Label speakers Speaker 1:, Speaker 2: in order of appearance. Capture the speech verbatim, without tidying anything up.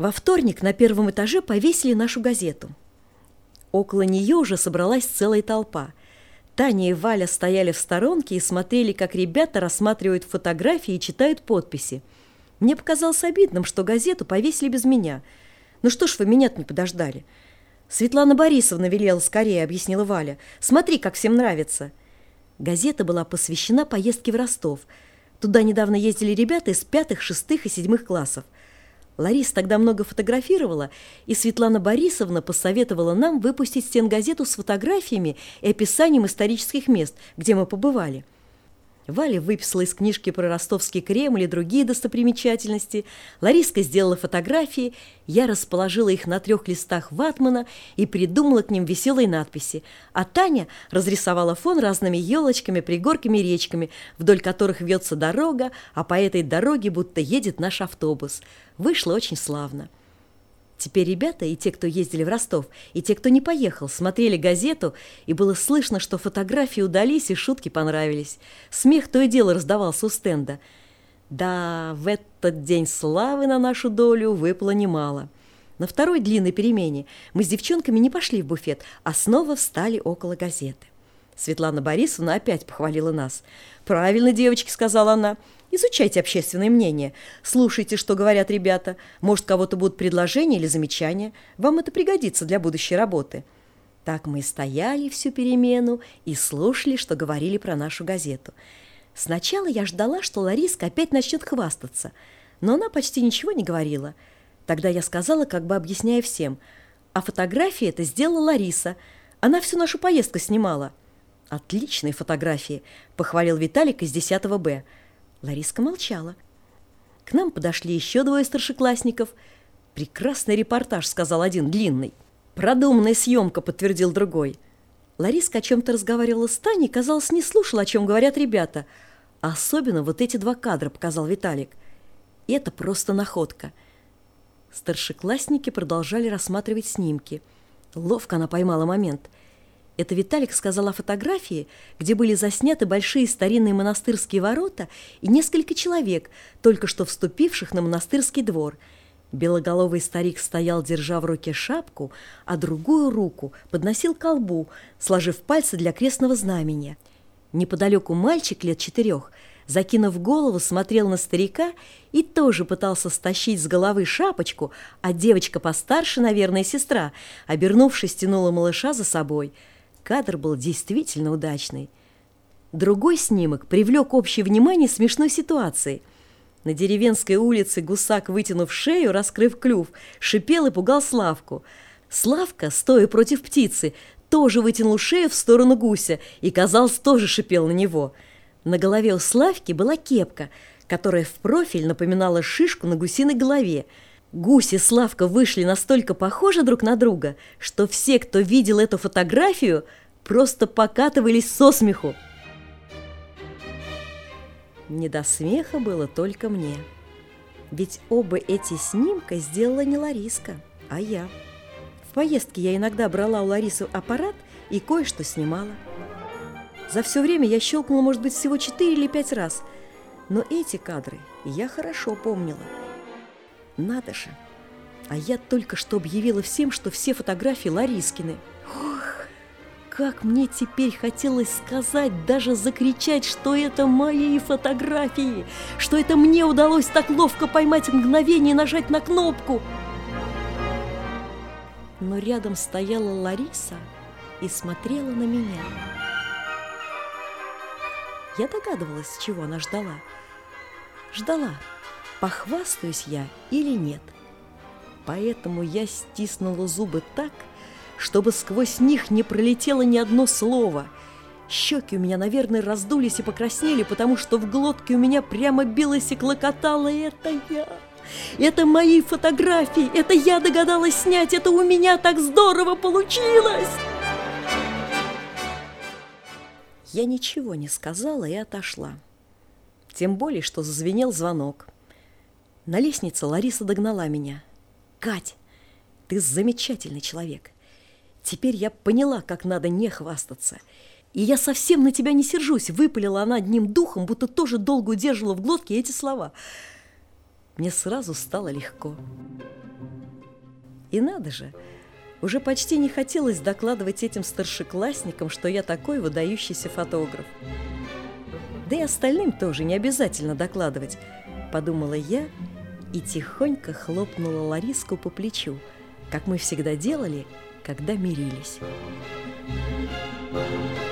Speaker 1: Во вторник на первом этаже повесили нашу газету. Около нее уже собралась целая толпа. Таня и Валя стояли в сторонке и смотрели, как ребята рассматривают фотографии и читают подписи. Мне показалось обидным, что газету повесили без меня. Ну что ж вы меня-то не подождали? Светлана Борисовна велела скорее, объяснила Валя. Смотри, как всем нравится. Газета была посвящена поездке в Ростов. Туда недавно ездили ребята из пятых, шестых и седьмых классов. Лариса тогда много фотографировала, и Светлана Борисовна посоветовала нам выпустить стенгазету с фотографиями и описанием исторических мест, где мы побывали. Валя выписала из книжки про Ростовский Кремль и другие достопримечательности. Лариска сделала фотографии, я расположила их на трех листах ватмана и придумала к ним веселые надписи. А Таня разрисовала фон разными елочками, пригорками, речками, вдоль которых вьется дорога, а по этой дороге будто едет наш автобус. Вышло очень славно. Теперь ребята, и те, кто ездили в Ростов, и те, кто не поехал, смотрели газету, и было слышно, что фотографии удались и шутки понравились. Смех то и дело раздавался у стенда. Да, в этот день славы на нашу долю выпало немало. На второй длинной перемене мы с девчонками не пошли в буфет, а снова встали около газеты. Светлана Борисовна опять похвалила нас. «Правильно, девочки», — сказала она. «Изучайте общественное мнение, слушайте, что говорят ребята. Может, у кого-то будут предложения или замечания. Вам это пригодится для будущей работы». Так мы и стояли всю перемену и слушали, что говорили про нашу газету. Сначала я ждала, что Лариска опять начнет хвастаться, но она почти ничего не говорила. Тогда я сказала, как бы объясняя всем: «А фотографии это сделала Лариса. Она всю нашу поездку снимала». «Отличные фотографии», — похвалил Виталик из десятого Б. Лариска молчала. К нам подошли еще двое старшеклассников. «Прекрасный репортаж», — сказал один, длинный. «Продуманная съемка», — подтвердил другой. Лариска о чем-то разговаривала с Таней, казалось, не слушала, о чем говорят ребята. «Особенно вот эти два кадра», — показал Виталик. «Это просто находка». Старшеклассники продолжали рассматривать снимки. Ловко она поймала момент. Это Виталик сказал о фотографии, где были засняты большие старинные монастырские ворота и несколько человек, только что вступивших на монастырский двор. Белоголовый старик стоял, держа в руке шапку, а другую руку подносил к колбу, сложив пальцы для крестного знамения. Неподалеку мальчик лет четырех, закинув голову, смотрел на старика и тоже пытался стащить с головы шапочку, а девочка постарше, наверное, сестра, обернувшись, тянула малыша за собой. Кадр был действительно удачный. Другой снимок привлек общее внимание смешной ситуацией. На деревенской улице гусак, вытянув шею, раскрыв клюв, шипел и пугал Славку. Славка, стоя против птицы, тоже вытянул шею в сторону гуся и, казалось, тоже шипел на него. На голове у Славки была кепка, которая в профиль напоминала шишку на гусиной голове. Гусь и Славка вышли настолько похожи друг на друга, что все, кто видел эту фотографию, просто покатывались со смеху. Не до смеха было только мне. Ведь оба эти снимка сделала не Лариска, а я. В поездке я иногда брала у Ларисы аппарат и кое-что снимала. За все время я щелкнула, может быть, всего четыре или пять раз. Но эти кадры я хорошо помнила. Надо же! А я только что объявила всем, что все фотографии Ларискины. Ох, как мне теперь хотелось сказать, даже закричать, что это мои фотографии, что это мне удалось так ловко поймать мгновение и нажать на кнопку. Но рядом стояла Лариса и смотрела на меня. Я догадывалась, чего она ждала. Ждала, похвастаюсь я или нет. Поэтому я стиснула зубы так, чтобы сквозь них не пролетело ни одно слово. Щеки у меня, наверное, раздулись и покраснели, потому что в глотке у меня прямо билось и клокотало. Это я! Это мои фотографии! Это я догадалась снять! Это у меня так здорово получилось! Я ничего не сказала и отошла. Тем более, что зазвенел звонок. На лестнице Лариса догнала меня. «Кать, ты замечательный человек. Теперь я поняла, как надо не хвастаться. И я совсем на тебя не сержусь», — выпалила она одним духом, будто тоже долго удерживала в глотке эти слова. Мне сразу стало легко. И надо же, уже почти не хотелось докладывать этим старшеклассникам, что я такой выдающийся фотограф. Да и остальным тоже не обязательно докладывать, подумала я и тихонько хлопнула Лариску по плечу, как мы всегда делали, когда мирились.